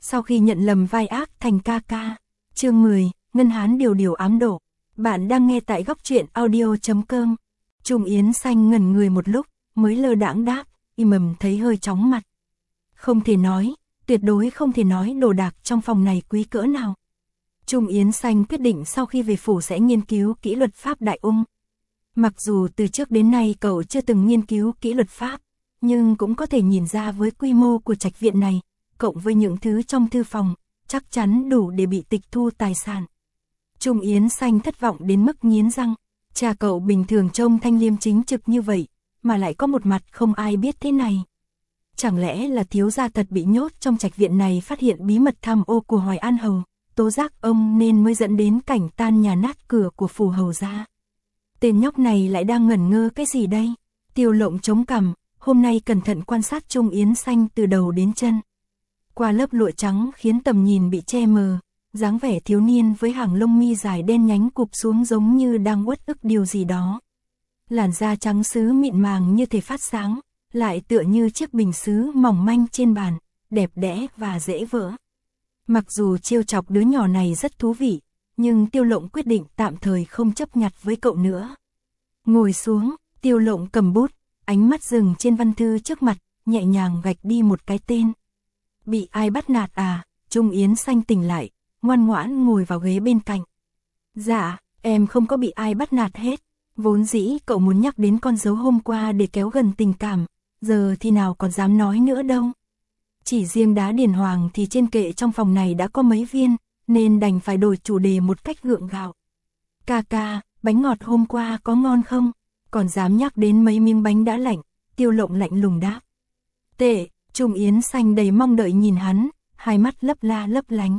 sau khi nhận lầm vai ác thành ca ca. Chương 10, Ngân Hán điều điều ám độ. Bạn đang nghe tại góc truyện audio.com. Trung Yến Xanh ngẩn người một lúc, mới lơ đãng đáp, Mầm thấy hơi chóng mặt. Không thể nói, tuyệt đối không thể nói đồ đạc trong phòng này quý cỡ nào. Trung Yến Xanh quyết định sau khi về phủ sẽ nghiên cứu kỹ luật pháp Đại Ung. Mặc dù từ trước đến nay cậu chưa từng nghiên cứu kỹ luật pháp, nhưng cũng có thể nhìn ra với quy mô của trạch viện này, cộng với những thứ trong thư phòng, chắc chắn đủ để bị tịch thu tài sản. Trung Yến Xanh thất vọng đến mức nghiến răng, cha cậu bình thường trông thanh liêm chính trực như vậy, mà lại có một mặt không ai biết thế này. Chẳng lẽ là thiếu gia thật bị nhốt trong trạch viện này phát hiện bí mật tham ô của Hoài An Hầu, tố giác ông nên mới dẫn đến cảnh tan nhà nát cửa của phủ hầu gia. Tên nhóc này lại đang ngẩn ngơ cái gì đây? Tiêu Lộng chống cằm, hôm nay cẩn thận quan sát Trung Yến Xanh từ đầu đến chân. Qua lớp lụa trắng khiến tầm nhìn bị che mờ, dáng vẻ thiếu niên với hàng lông mi dài đen nhánh cụp xuống giống như đang uất ức điều gì đó. Làn da trắng sứ mịn màng như thể phát sáng, lại tựa như chiếc bình sứ mỏng manh trên bàn, đẹp đẽ và dễ vỡ. Mặc dù trêu chọc đứa nhỏ này rất thú vị, nhưng Tiêu Lộng quyết định tạm thời không chấp nhặt với cậu nữa. Ngồi xuống, Tiêu Lộng cầm bút, ánh mắt dừng trên văn thư trước mặt, nhẹ nhàng gạch đi một cái tên. Bị ai bắt nạt à? Trung Yến Xanh tỉnh lại, ngoan ngoãn ngồi vào ghế bên cạnh. Dạ, em không có bị ai bắt nạt hết. Vốn dĩ cậu muốn nhắc đến con dấu hôm qua để kéo gần tình cảm, giờ thì nào còn dám nói nữa đâu. Chỉ riêng đá điền hoàng thì trên kệ trong phòng này đã có mấy viên, nên đành phải đổi chủ đề một cách gượng gạo. Ca ca, bánh ngọt hôm qua có ngon không? Còn dám nhắc đến mấy miếng bánh đã lạnh, Tiêu Lộng lạnh lùng đáp. Tệ, Trung Yến Xanh đầy mong đợi nhìn hắn, hai mắt lấp la lấp lánh.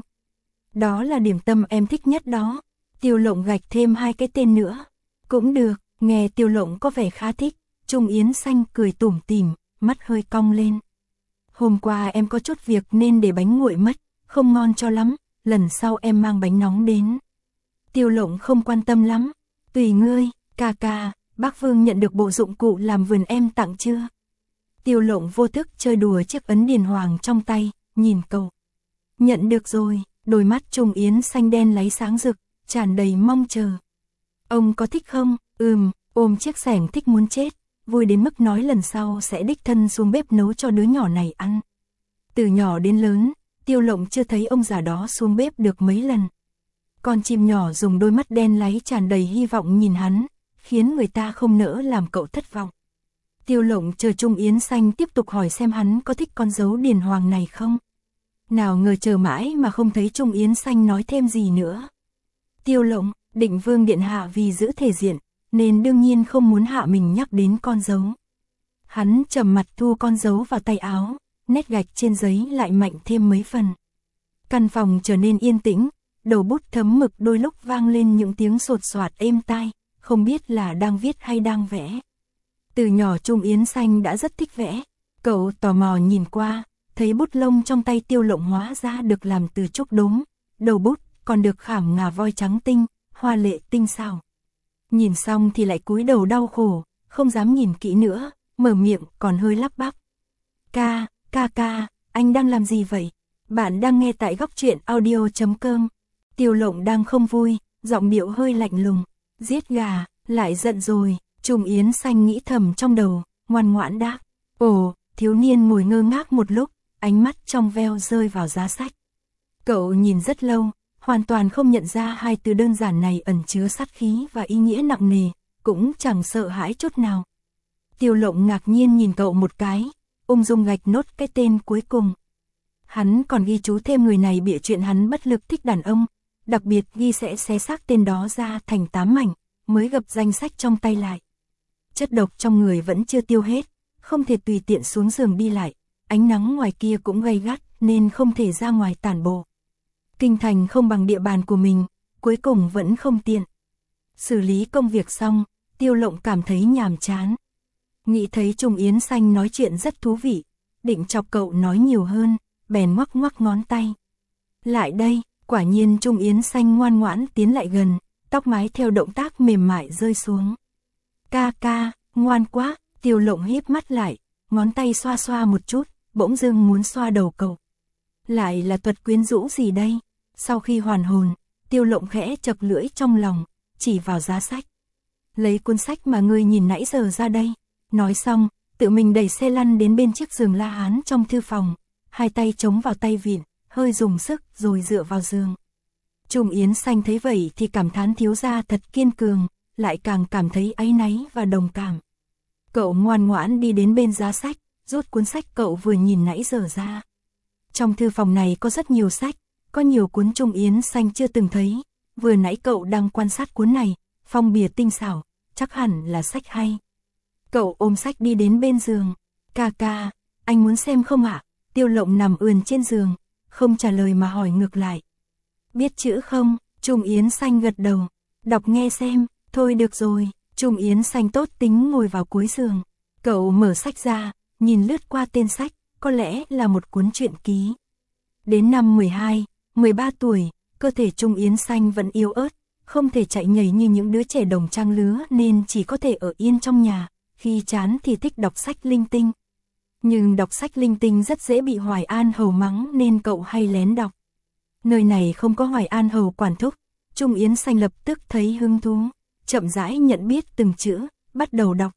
Đó là điểm tâm em thích nhất đó. Tiêu Lộng gạch thêm hai cái tên nữa. Cũng được, nghe Tiêu Lộng có vẻ khá thích, Trung Yến Xanh cười tủm tỉm, mắt hơi cong lên. Hôm qua em có chút việc nên để bánh nguội mất, không ngon cho lắm, lần sau em mang bánh nóng đến. Tiêu Lộng không quan tâm lắm, tùy ngươi, ca ca, bác Vương nhận được bộ dụng cụ làm vườn em tặng chưa? Tiêu Lộng vô thức chơi đùa chiếc ấn điền hoàng trong tay, nhìn cậu. Nhận được rồi, đôi mắt Trung Yến Xanh đen láy sáng rực, tràn đầy mong chờ. Ông có thích không? Ôm chiếc xẻng thích muốn chết, vui đến mức nói lần sau sẽ đích thân xuống bếp nấu cho đứa nhỏ này ăn. Từ nhỏ đến lớn, Tiêu Lộng chưa thấy ông già đó xuống bếp được mấy lần. Con chim nhỏ dùng đôi mắt đen láy tràn đầy hy vọng nhìn hắn, khiến người ta không nỡ làm cậu thất vọng. Tiêu Lộng chờ Trung Yến Xanh tiếp tục hỏi xem hắn có thích con dấu điền hoàng này không. Nào ngờ chờ mãi mà không thấy Trung Yến Xanh nói thêm gì nữa. Tiêu Lộng, Định Vương điện hạ vì giữ thể diện, nên đương nhiên không muốn hạ mình nhắc đến con dấu. Hắn trầm mặt thu con dấu vào tay áo, nét gạch trên giấy lại mạnh thêm mấy phần. Căn phòng trở nên yên tĩnh, đầu bút thấm mực đôi lúc vang lên những tiếng sột soạt êm tai, không biết là đang viết hay đang vẽ. Từ nhỏ Trung Yến Xanh đã rất thích vẽ, cậu tò mò nhìn qua, thấy bút lông trong tay Tiêu Lộng hóa ra được làm từ trúc đốm, đầu bút còn được khảm ngà voi trắng tinh, hoa lệ tinh xảo. Nhìn xong thì lại cúi đầu đau khổ, không dám nhìn kỹ nữa, mở miệng còn hơi lắp bắp. Ca, anh đang làm gì vậy? Bạn đang nghe tại góc truyện audio.com. Tiêu Lộng đang không vui, giọng điệu hơi lạnh lùng. Giết gà, lại giận rồi. Trung Yến Xanh nghĩ thầm trong đầu, ngoan ngoãn đáp. Ồ, thiếu niên ngồi ngơ ngác một lúc, ánh mắt trong veo rơi vào giá sách. Cậu nhìn rất lâu, hoàn toàn không nhận ra hai từ đơn giản này ẩn chứa sát khí và ý nghĩa nặng nề, cũng chẳng sợ hãi chút nào. Tiêu Lộng ngạc nhiên nhìn cậu một cái, ung dung gạch nốt cái tên cuối cùng. Hắn còn ghi chú thêm người này bịa chuyện hắn bất lực thích đàn ông, đặc biệt ghi sẽ xé xác tên đó ra thành 8 mảnh, mới gập danh sách trong tay lại. Chất độc trong người vẫn chưa tiêu hết, không thể tùy tiện xuống giường đi lại, ánh nắng ngoài kia cũng gay gắt nên không thể ra ngoài tản bộ. Kinh thành không bằng địa bàn của mình, cuối cùng vẫn không tiện. Xử lý công việc xong, Tiêu Lộng cảm thấy nhàm chán. Nghĩ thấy Trung Yến Xanh nói chuyện rất thú vị, định chọc cậu nói nhiều hơn, bèn ngoắc ngoắc ngón tay. Lại đây, quả nhiên Trung Yến Xanh ngoan ngoãn tiến lại gần, tóc mái theo động tác mềm mại rơi xuống. Ca, ngoan quá, Tiêu Lộng híp mắt lại, ngón tay xoa xoa một chút, bỗng dưng muốn xoa đầu cậu. Lại là thuật quyến rũ gì đây? Sau khi hoàn hồn, Tiêu Lộng khẽ chập lưỡi trong lòng, chỉ vào giá sách. Lấy cuốn sách mà ngươi nhìn nãy giờ ra đây. Nói xong, tự mình đẩy xe lăn đến bên chiếc giường La Hán trong thư phòng, hai tay chống vào tay vịn, hơi dùng sức rồi dựa vào giường. Trung Yến Xanh thấy vậy thì cảm thán thiếu gia thật kiên cường, lại càng cảm thấy áy náy và đồng cảm. Cậu ngoan ngoãn đi đến bên giá sách, rút cuốn sách cậu vừa nhìn nãy giờ ra. Trong thư phòng này có rất nhiều sách, có nhiều cuốn Trung Yến Xanh chưa từng thấy, vừa nãy cậu đang quan sát cuốn này, phong bìa tinh xảo, chắc hẳn là sách hay. Cậu ôm sách đi đến bên giường, ca ca, anh muốn xem không ạ? Tiêu Lộng nằm ườn trên giường, không trả lời mà hỏi ngược lại. Biết chữ không? Trung Yến Xanh gật đầu, đọc nghe xem, thôi được rồi. Trung Yến Xanh tốt tính ngồi vào cuối giường, cậu mở sách ra, nhìn lướt qua tên sách, có lẽ là một cuốn truyện ký. Đến năm 12, 13 tuổi, cơ thể Trung Yến Xanh vẫn yếu ớt, không thể chạy nhảy như những đứa trẻ đồng trang lứa nên chỉ có thể ở yên trong nhà, khi chán thì thích đọc sách linh tinh. Nhưng đọc sách linh tinh rất dễ bị Hoài An Hầu mắng nên cậu hay lén đọc. Nơi này không có Hoài An Hầu quản thúc, Trung Yến Xanh lập tức thấy hứng thú, chậm rãi nhận biết từng chữ, bắt đầu đọc.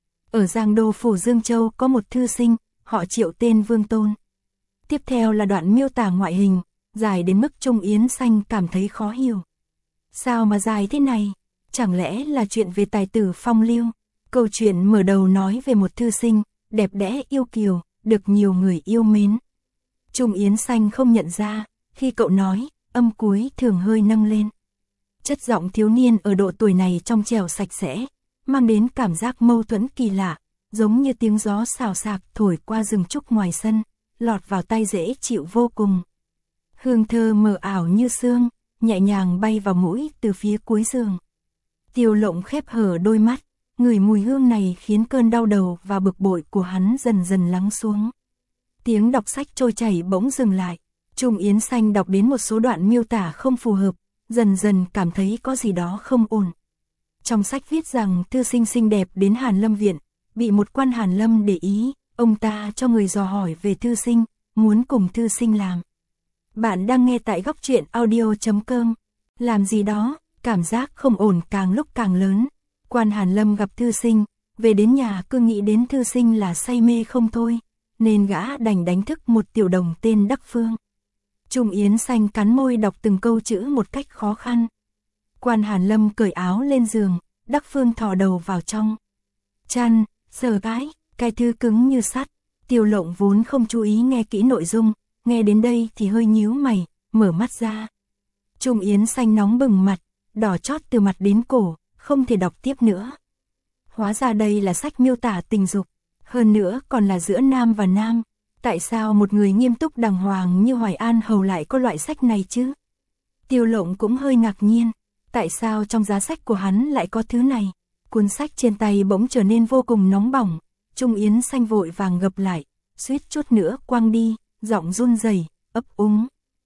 Ở Giang Đô phủ Dương Châu có một thư sinh, họ Triệu tên Vương Tôn. Tiếp theo là đoạn miêu tả ngoại hình, dài đến mức Trung Yến Xanh cảm thấy khó hiểu. Sao mà dài thế này? Chẳng lẽ là chuyện về tài tử phong lưu? Câu chuyện mở đầu nói về một thư sinh, đẹp đẽ yêu kiều, được nhiều người yêu mến. Trung Yến Xanh không nhận ra, khi cậu nói, âm cuối thường hơi nâng lên. Chất giọng thiếu niên ở độ tuổi này trong trẻo sạch sẽ, mang đến cảm giác mâu thuẫn kỳ lạ, giống như tiếng gió xào xạc thổi qua rừng trúc ngoài sân, lọt vào tai dễ chịu vô cùng. Hương thơ mờ ảo như sương, nhẹ nhàng bay vào mũi từ phía cuối giường. Tiêu Lộng khép hở đôi mắt, ngửi mùi hương này khiến cơn đau đầu và bực bội của hắn dần dần lắng xuống. Tiếng đọc sách trôi chảy bỗng dừng lại, Trung Yến Xanh đọc đến một số đoạn miêu tả không phù hợp, dần dần cảm thấy có gì đó không ổn. Trong sách viết rằng thư sinh xinh đẹp đến Hàn Lâm Viện, bị một quan Hàn Lâm để ý, ông ta cho người dò hỏi về thư sinh, muốn cùng thư sinh làm. Bạn đang nghe tại góc truyện audio.com. Làm gì đó, cảm giác không ổn càng lúc càng lớn. Quan Hàn Lâm gặp thư sinh, về đến nhà cứ nghĩ đến thư sinh là say mê không thôi, nên gã đành đánh thức một tiểu đồng tên Đắc Phương. Trung Yến Xanh cắn môi đọc từng câu chữ một cách khó khăn. Quan Hàn Lâm cởi áo lên giường, Đắc Phương thò đầu vào trong chăn, sờ cái thư cứng như sắt. Tiêu Lộng vốn không chú ý nghe kỹ nội dung, nghe đến đây thì hơi nhíu mày, mở mắt ra. Trung Yến Xanh nóng bừng mặt, đỏ chót từ mặt đến cổ, không thể đọc tiếp nữa. Hóa ra đây là sách miêu tả tình dục, hơn nữa còn là giữa nam và nam. Tại sao một người nghiêm túc đàng hoàng như Hoài An Hầu lại có loại sách này chứ? Tiêu Lộng cũng hơi ngạc nhiên, tại sao trong giá sách của hắn lại có thứ này? Cuốn sách trên tay bỗng trở nên vô cùng nóng bỏng, Trung Yến Xanh vội vàng gập lại, suýt chút nữa quăng đi, giọng run rẩy, ấp úng.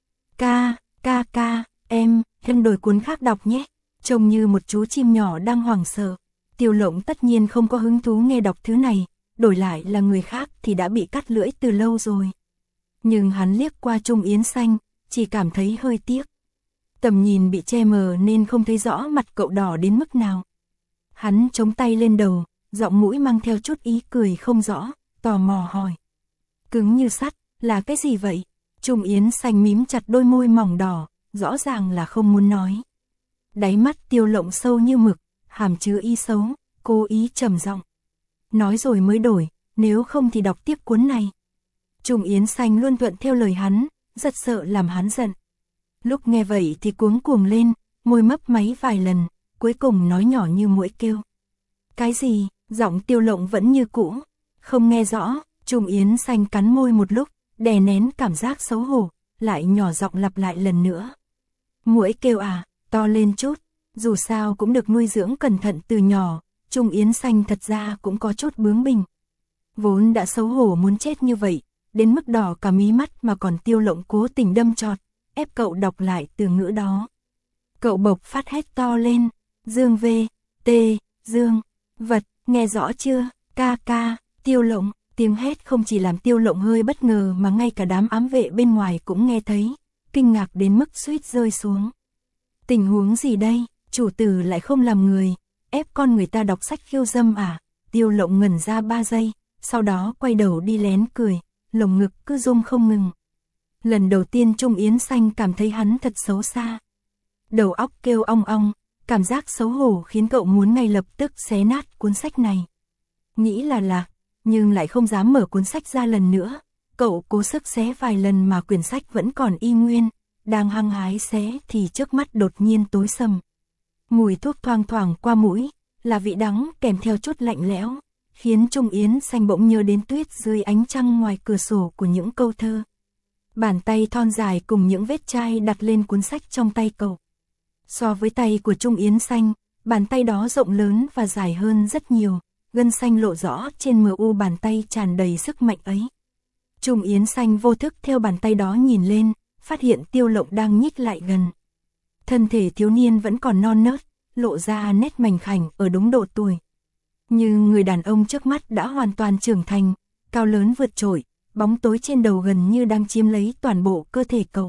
Ca, em đổi cuốn khác đọc nhé. Trông như một chú chim nhỏ đang hoảng sợ. Tiêu Lộng tất nhiên không có hứng thú nghe đọc thứ này, đổi lại là người khác thì đã bị cắt lưỡi từ lâu rồi. Nhưng hắn liếc qua Trung Yến Xanh, chỉ cảm thấy hơi tiếc. Tầm nhìn bị che mờ nên không thấy rõ mặt cậu đỏ đến mức nào. Hắn chống tay lên đầu, giọng mũi mang theo chút ý cười không rõ, tò mò hỏi. Cứng như sắt, là cái gì vậy? Trung Yến Xanh mím chặt đôi môi mỏng đỏ, rõ ràng là không muốn nói. Đáy mắt Tiêu Lộng sâu như mực, hàm chứa ý xấu, cố ý trầm giọng. Nói rồi mới đổi, nếu không thì đọc tiếp cuốn này. Trung Yến Xanh luôn thuận theo lời hắn, rất sợ làm hắn giận. Lúc nghe vậy thì cuống cuồng lên, môi mấp máy vài lần, cuối cùng nói nhỏ như muỗi kêu. Cái gì? Giọng Tiêu Lộng vẫn như cũ, không nghe rõ. Trung Yến Xanh cắn môi một lúc, đè nén cảm giác xấu hổ, lại nhỏ giọng lặp lại lần nữa. Muỗi kêu à, to lên chút, dù sao cũng được nuôi dưỡng cẩn thận từ nhỏ. Trung Yến Xanh thật ra cũng có chút bướng bỉnh. Vốn đã xấu hổ muốn chết như vậy, đến mức đỏ cả mí mắt mà còn Tiêu Lộng cố tình đâm chọt, ép cậu đọc lại từ ngữ đó. Cậu bộc phát hét to lên, Dương V, T, Dương, vật, nghe rõ chưa, ca, Tiêu Lộng, Tiếng hét không chỉ làm Tiêu Lộng hơi bất ngờ mà ngay cả đám ám vệ bên ngoài cũng nghe thấy, kinh ngạc đến mức suýt rơi xuống. Tình huống gì đây, chủ tử lại không làm người, ép con người ta đọc sách khiêu dâm à? Tiêu Lộng ngẩn ra 3 giây, sau đó quay đầu đi lén cười, lồng ngực cứ rung không ngừng. Lần đầu tiên Trung Yến Xanh cảm thấy hắn thật xấu xa. Đầu óc kêu ong ong, cảm giác xấu hổ khiến cậu muốn ngay lập tức xé nát cuốn sách này. Nghĩ là lạc, nhưng lại không dám mở cuốn sách ra lần nữa. Cậu cố sức xé vài lần mà quyển sách vẫn còn y nguyên, đang hăng hái xé thì trước mắt đột nhiên tối sầm. Mùi thuốc thoang thoảng qua mũi, là vị đắng kèm theo chút lạnh lẽo, khiến Trung Yến Xanh bỗng nhớ đến tuyết dưới ánh trăng ngoài cửa sổ của những câu thơ. Bàn tay thon dài cùng những vết chai đặt lên cuốn sách trong tay cậu. So với tay của Trung Yến Xanh, bàn tay đó rộng lớn và dài hơn rất nhiều, gân xanh lộ rõ trên mu bàn tay tràn đầy sức mạnh ấy. Trung Yến Xanh vô thức theo bàn tay đó nhìn lên, phát hiện Tiêu Lộng đang nhích lại gần. Thân thể thiếu niên vẫn còn non nớt, lộ ra nét mảnh khảnh ở đúng độ tuổi. Nhưng người đàn ông trước mắt đã hoàn toàn trưởng thành, cao lớn vượt trội, bóng tối trên đầu gần như đang chiếm lấy toàn bộ cơ thể cậu.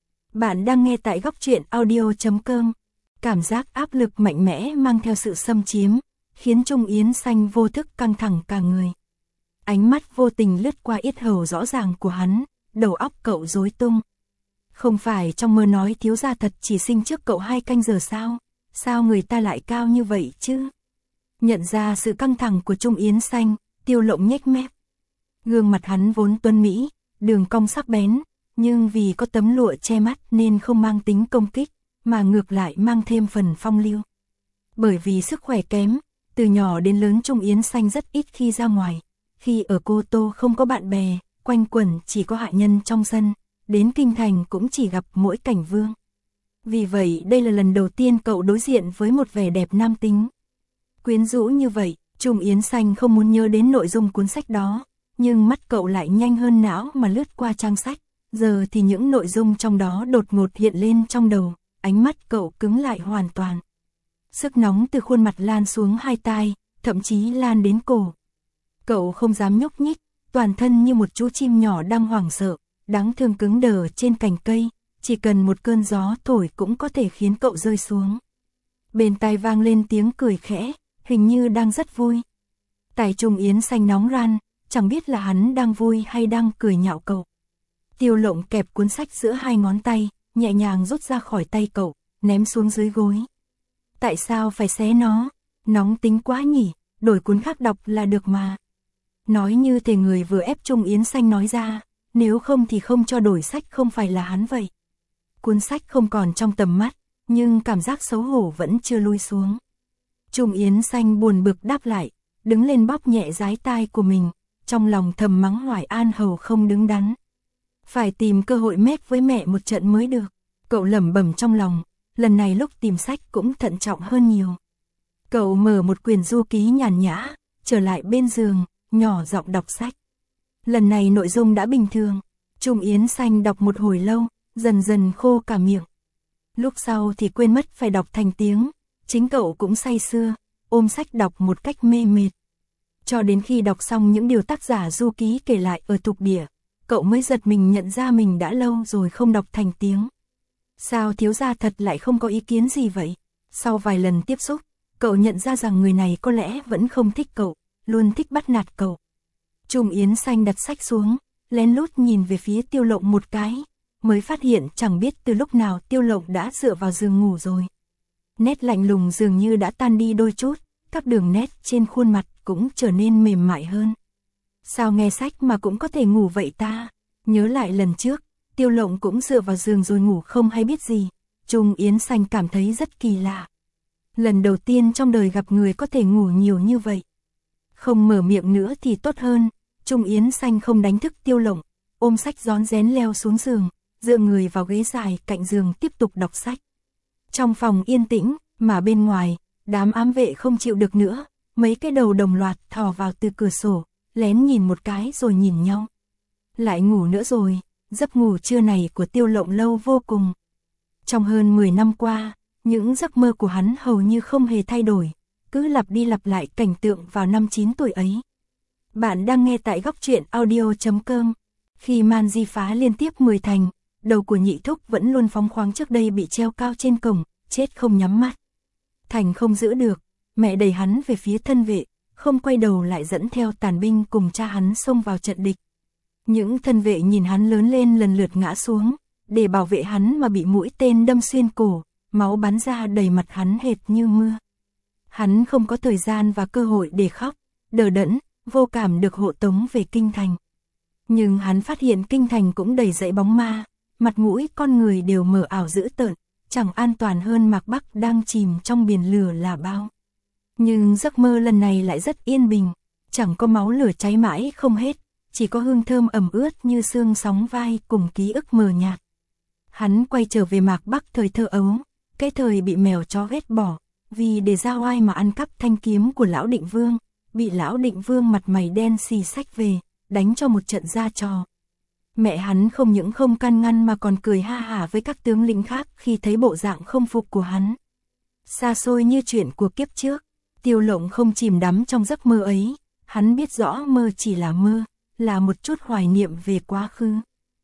Bạn đang nghe tại góc truyện audio.com. Cảm giác áp lực mạnh mẽ mang theo sự xâm chiếm, khiến Trung Yến Xanh vô thức căng thẳng cả người. Ánh mắt vô tình lướt qua yết hầu rõ ràng của hắn, đầu óc cậu rối tung. Không phải trong mơ nói thiếu gia thật chỉ sinh trước cậu 2 canh giờ sao? Sao người ta lại cao như vậy chứ? Nhận ra sự căng thẳng của Trung Yến Xanh, Tiêu Lộng nhếch mép. Gương mặt hắn vốn tuấn mỹ, đường cong sắc bén, nhưng vì có tấm lụa che mắt nên không mang tính công kích, mà ngược lại mang thêm phần phong lưu. Bởi vì sức khỏe kém, từ nhỏ đến lớn Trung Yến Xanh rất ít khi ra ngoài. Khi ở Cô Tô không có bạn bè, quanh quẩn chỉ có hạ nhân trong sân, đến kinh thành cũng chỉ gặp mỗi Cảnh Vương. Vì vậy đây là lần đầu tiên cậu đối diện với một vẻ đẹp nam tính. Quyến rũ như vậy, Trung Yến Xanh không muốn nhớ đến nội dung cuốn sách đó, nhưng mắt cậu lại nhanh hơn não mà lướt qua trang sách. Giờ thì những nội dung trong đó đột ngột hiện lên trong đầu, ánh mắt cậu cứng lại hoàn toàn. Sức nóng từ khuôn mặt lan xuống hai tai, thậm chí lan đến cổ. Cậu không dám nhúc nhích, toàn thân như một chú chim nhỏ đang hoảng sợ, đáng thương cứng đờ trên cành cây, chỉ cần một cơn gió thổi cũng có thể khiến cậu rơi xuống. Bên tai vang lên tiếng cười khẽ, hình như đang rất vui. Tai Trung Yến Xanh nóng ran, chẳng biết là hắn đang vui hay đang cười nhạo cậu. Tiêu Lộng kẹp cuốn sách giữa 2 ngón tay, nhẹ nhàng rút ra khỏi tay cậu, ném xuống dưới gối. Tại sao phải xé nó? Nóng tính quá nhỉ, đổi cuốn khác đọc là được mà. Nói như thể người vừa ép Trung Yến Xanh nói ra, nếu không thì không cho đổi sách không phải là hắn vậy. Cuốn sách không còn trong tầm mắt, nhưng cảm giác xấu hổ vẫn chưa lui xuống. Trung Yến Xanh buồn bực đáp lại, đứng lên bóp nhẹ dái tai của mình, trong lòng thầm mắng Hoài An Hầu không đứng đắn. Phải tìm cơ hội mét với mẹ một trận mới được. Cậu lẩm bẩm trong lòng, lần này lúc tìm sách cũng thận trọng hơn nhiều. Cậu mở một quyển du ký nhàn nhã, trở lại bên giường, nhỏ giọng đọc sách. Lần này nội dung đã bình thường, Trung Yến Xanh đọc một hồi lâu, dần dần khô cả miệng. Lúc sau thì quên mất phải đọc thành tiếng, chính cậu cũng say sưa, ôm sách đọc một cách mê mệt. Cho đến khi đọc xong những điều tác giả du ký kể lại ở Tục Địa, cậu mới giật mình nhận ra mình đã lâu rồi không đọc thành tiếng. Sao thiếu gia thật lại không có ý kiến gì vậy? Sau vài lần tiếp xúc, cậu nhận ra rằng người này có lẽ vẫn không thích cậu, luôn thích bắt nạt cậu. Trung Yến Xanh đặt sách xuống, lén lút nhìn về phía Tiêu Lộng một cái, mới phát hiện chẳng biết từ lúc nào Tiêu Lộng đã dựa vào giường ngủ rồi. Nét lạnh lùng dường như đã tan đi đôi chút, các đường nét trên khuôn mặt cũng trở nên mềm mại hơn. Sao nghe sách mà cũng có thể ngủ vậy ta? Nhớ lại lần trước, Tiêu Lộng cũng dựa vào giường rồi ngủ không hay biết gì. Trung Yến Xanh cảm thấy rất kỳ lạ. Lần đầu tiên trong đời gặp người có thể ngủ nhiều như vậy. Không mở miệng nữa thì tốt hơn. Trung Yến Xanh không đánh thức Tiêu Lộng, ôm sách rón rén leo xuống giường, dựa người vào ghế dài cạnh giường tiếp tục đọc sách. Trong phòng yên tĩnh, mà bên ngoài, đám ám vệ không chịu được nữa, mấy cái đầu đồng loạt thò vào từ cửa sổ, lén nhìn một cái rồi nhìn nhau. Lại ngủ nữa rồi, giấc ngủ trưa này của Tiêu Lộng lâu vô cùng. Trong hơn 10 năm qua, những giấc mơ của hắn hầu như không hề thay đổi, cứ lặp đi lặp lại cảnh tượng vào năm 9 tuổi ấy. Bạn đang nghe tại góc truyện audio.com. Khi man di phá liên tiếp 10 thành, đầu của nhị thúc vẫn luôn phóng khoáng trước đây bị treo cao trên cổng, chết không nhắm mắt. Thành không giữ được, mẹ đẩy hắn về phía thân vệ, không quay đầu lại dẫn theo tàn binh cùng cha hắn xông vào trận địch. Những thân vệ nhìn hắn lớn lên lần lượt ngã xuống, để bảo vệ hắn mà bị mũi tên đâm xuyên cổ, máu bắn ra đầy mặt hắn hệt như mưa. Hắn không có thời gian và cơ hội để khóc, đờ đẫn, vô cảm được hộ tống về kinh thành. Nhưng hắn phát hiện kinh thành cũng đầy dãy bóng ma, mặt mũi con người đều mờ ảo dữ tợn, chẳng an toàn hơn Mạc Bắc đang chìm trong biển lửa là bao. Nhưng giấc mơ lần này lại rất yên bình, chẳng có máu lửa cháy mãi không hết, chỉ có hương thơm ẩm ướt như sương sóng vai cùng ký ức mờ nhạt. Hắn quay trở về Mạc Bắc thời thơ ấu, cái thời bị mèo chó ghét bỏ, vì để ra oai mà ăn cắp thanh kiếm của lão Định Vương, bị lão Định Vương mặt mày đen xì xách về, đánh cho một trận ra trò. Mẹ hắn không những không can ngăn mà còn cười ha hả với các tướng lĩnh khác khi thấy bộ dạng không phục của hắn. Xa xôi như chuyện của kiếp trước, Tiêu Lộng không chìm đắm trong giấc mơ ấy, hắn biết rõ mơ chỉ là mơ, là một chút hoài niệm về quá khứ.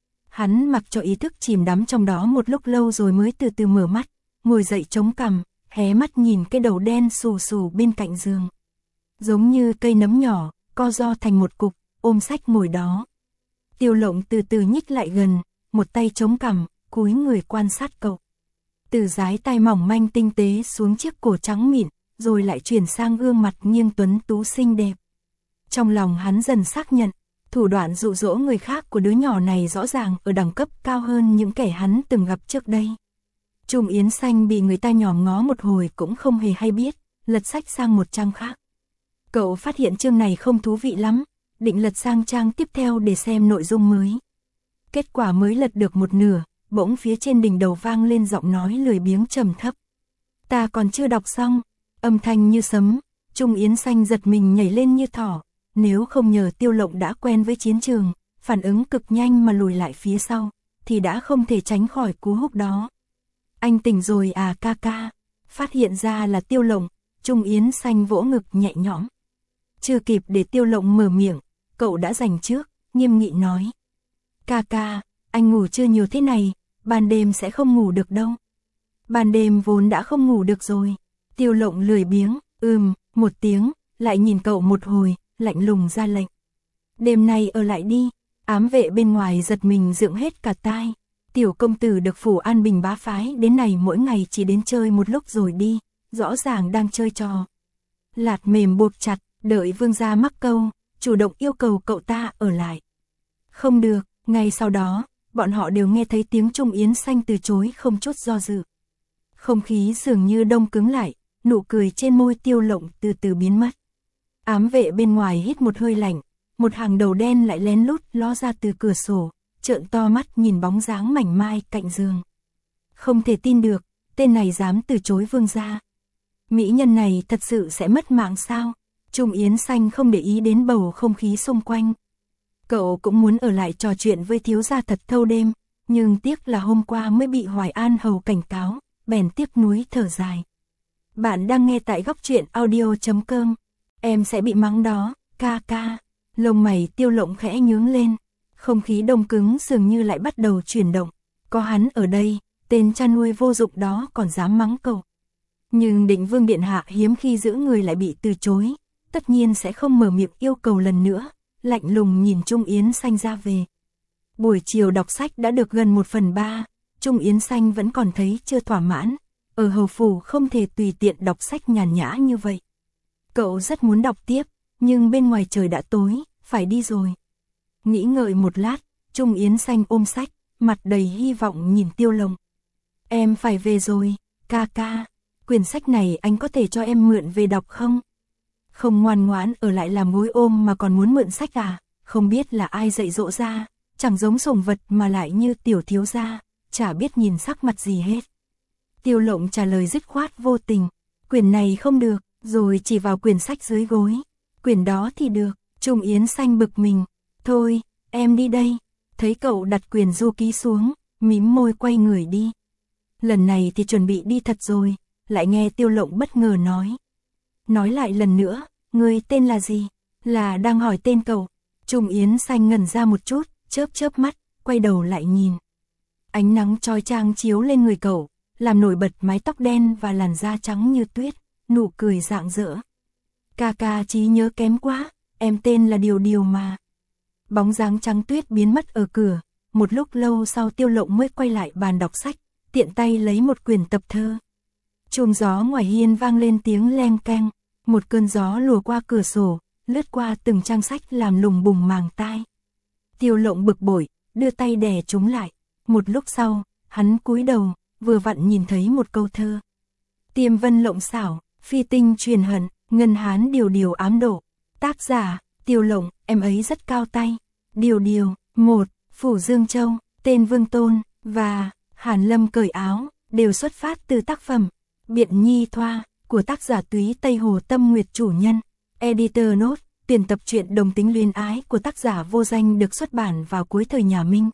Hắn mặc cho ý thức chìm đắm trong đó một lúc lâu rồi mới từ từ mở mắt, ngồi dậy chống cằm, hé mắt nhìn cái đầu đen xù xù bên cạnh giường. Giống như cây nấm nhỏ, co ro thành một cục, ôm sách ngồi đó. Tiêu Lộng từ từ nhích lại gần, một tay chống cằm, cúi người quan sát cậu. Từ dái tai mỏng manh tinh tế xuống chiếc cổ trắng mịn, rồi lại chuyển sang gương mặt nghiêng tuấn tú xinh đẹp. Trong lòng hắn dần xác nhận, thủ đoạn dụ dỗ người khác của đứa nhỏ này rõ ràng ở đẳng cấp cao hơn những kẻ hắn từng gặp trước đây. Trùng Yến Xanh bị người ta nhòm ngó một hồi cũng không hề hay biết, lật sách sang một trang khác. Cậu phát hiện chương này không thú vị lắm, định lật sang trang tiếp theo để xem nội dung mới. Kết quả mới lật được một nửa, bỗng phía trên đỉnh đầu vang lên giọng nói lười biếng trầm thấp. Ta còn chưa đọc xong, âm thanh như sấm, Trùng Yến Xanh giật mình nhảy lên như thỏ, nếu không nhờ Tiêu Lộng đã quen với chiến trường, phản ứng cực nhanh mà lùi lại phía sau, thì đã không thể tránh khỏi cú húc đó. Anh tỉnh rồi à ca ca, phát hiện ra là Tiêu Lộng, Trùng Yến Xanh vỗ ngực nhẹ nhõm. Chưa kịp để Tiêu Lộng mở miệng, cậu đã giành trước, nghiêm nghị nói. Ca ca, anh ngủ chưa nhiều thế này, ban đêm sẽ không ngủ được đâu. Ban đêm vốn đã không ngủ được rồi. Tiêu Lộng lười biếng, một tiếng, lại nhìn cậu một hồi, lạnh lùng ra lệnh. Đêm nay ở lại đi. Ám vệ bên ngoài giật mình dựng hết cả tai. Tiểu công tử được phủ An Bình bá phái đến này mỗi ngày chỉ đến chơi một lúc rồi đi, rõ ràng đang chơi trò. Lạt mềm buộc chặt, đợi vương gia mắc câu, chủ động yêu cầu cậu ta ở lại. Không được, ngay sau đó, bọn họ đều nghe thấy tiếng Trùng Yến Xanh từ chối không chút do dự. Không khí dường như đông cứng lại, nụ cười trên môi Tiêu Lộng từ từ biến mất. Ám vệ bên ngoài hít một hơi lạnh, một hàng đầu đen lại lén lút ló ra từ cửa sổ, trợn to mắt nhìn bóng dáng mảnh mai cạnh giường. Không thể tin được, tên này dám từ chối vương gia. Mỹ nhân này thật sự sẽ mất mạng sao? Trùng Yến Xanh không để ý đến bầu không khí xung quanh. Cậu cũng muốn ở lại trò chuyện với thiếu gia thật thâu đêm, nhưng tiếc là hôm qua mới bị Hoài An hầu cảnh cáo, bèn tiếc nuối thở dài. Bạn đang nghe tại góc truyện audio.com. Em sẽ bị mắng đó, ca ca. Lông mày Tiêu Lộng khẽ nhướng lên. Không khí đông cứng dường như lại bắt đầu chuyển động. Có hắn ở đây, tên cha nuôi vô dụng đó còn dám mắng cậu. Nhưng Định Vương điện hạ hiếm khi giữ người lại bị từ chối, tất nhiên sẽ không mở miệng yêu cầu lần nữa, lạnh lùng nhìn Trùng Yến Xanh ra về. Buổi chiều đọc sách đã được gần 1/3, Trùng Yến Xanh vẫn còn thấy chưa thỏa mãn, ở hầu phủ không thể tùy tiện đọc sách nhàn nhã như vậy. Cậu rất muốn đọc tiếp, nhưng bên ngoài trời đã tối, phải đi rồi. Nghĩ ngợi một lát, Trùng Yến Xanh ôm sách, mặt đầy hy vọng nhìn Tiêu Lộng. Em phải về rồi, ca ca, quyển sách này anh có thể cho em mượn về đọc không? Không ngoan ngoãn ở lại làm gối ôm mà còn muốn mượn sách à, không biết là ai dạy dỗ ra, chẳng giống sủng vật mà lại như tiểu thiếu gia, chả biết nhìn sắc mặt gì hết. Tiêu Lộng trả lời dứt khoát vô tình, quyển này không được, rồi chỉ vào quyển sách dưới gối. Quyển đó thì được, Trùng Yến Xanh bực mình, thôi, em đi đây. Thấy cậu đặt quyển du ký xuống, mím môi quay người đi. Lần này thì chuẩn bị đi thật rồi, lại nghe Tiêu Lộng bất ngờ nói. Nói lại lần nữa, ngươi tên là gì? Là đang hỏi tên cậu. Trùng Yến Xanh ngẩn ra một chút, chớp chớp mắt, quay đầu lại nhìn. Ánh nắng chói chang chiếu lên người cậu, làm nổi bật mái tóc đen và làn da trắng như tuyết, nụ cười rạng rỡ. Ca ca trí nhớ kém quá, em tên là Điều Điều mà. Bóng dáng trắng tuyết biến mất ở cửa, một lúc lâu sau Tiêu Lộng mới quay lại bàn đọc sách, tiện tay lấy một quyển tập thơ. Chùm gió ngoài hiên vang lên tiếng leng keng, một cơn gió lùa qua cửa sổ, lướt qua từng trang sách làm lùng bùng màng tai. Tiêu Lộng bực bội, đưa tay đè chúng lại. Một lúc sau, hắn cúi đầu, vừa vặn nhìn thấy một câu thơ. Tiêm vân lộng xảo, phi tinh truyền hận, ngân hán điều điều ám độ. Tác giả, Tiêu Lộng, em ấy rất cao tay. Điều điều, 1, Phủ Dương Châu, tên Vương Tôn, và Hàn Lâm cởi áo, đều xuất phát từ tác phẩm Biện Nhi Thoa, của tác giả Túy Tây Hồ Tâm Nguyệt chủ nhân. Editor note, tuyển tập truyện đồng tính luyến ái của tác giả vô danh được xuất bản vào cuối thời nhà Minh.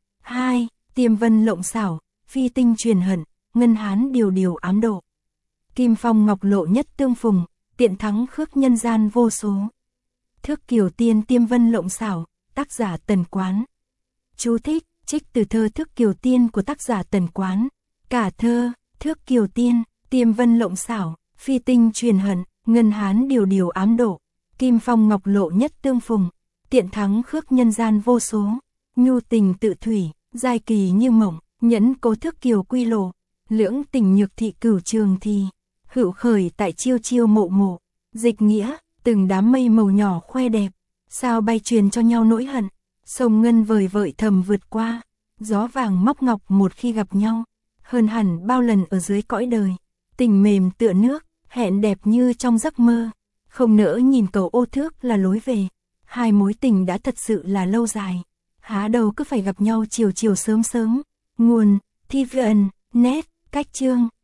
2. Tiêm vân lộng xảo, phi tinh truyền hận, ngân hán điều điều ám độ. Kim phong ngọc lộ nhất tương phùng, tiện thắng khước nhân gian vô số. Thước Kiều Tiên tiêm vân lộng xảo, tác giả Tần Quán. Chú thích, trích từ thơ Thước Kiều Tiên của tác giả Tần Quán. Cả thơ, Thước Kiều Tiên, tiêm vân lộng xảo, phi tinh truyền hận, ngân hán điều điều ám độ. Kim phong ngọc lộ nhất tương phùng, tiện thắng khước nhân gian vô số. Nhu tình tự thủy, giai kỳ như mộng, nhẫn cố Thước Kiều quy lộ. Lưỡng tình nhược thị cửu trường thì, hữu khởi tại chiêu chiêu mộ mộ. Dịch nghĩa, từng đám mây màu nhỏ khoe đẹp, sao bay truyền cho nhau nỗi hận. Sông ngân vời vợi thầm vượt qua, gió vàng móc ngọc một khi gặp nhau. Hơn hẳn bao lần ở dưới cõi đời, tình mềm tựa nước, hẹn đẹp như trong giấc mơ. Không nỡ nhìn cầu ô thước là lối về, hai mối tình đã thật sự là lâu dài. Há đâu cứ phải gặp nhau chiều chiều sớm sớm. Nguồn, TVN, Net, cách chương.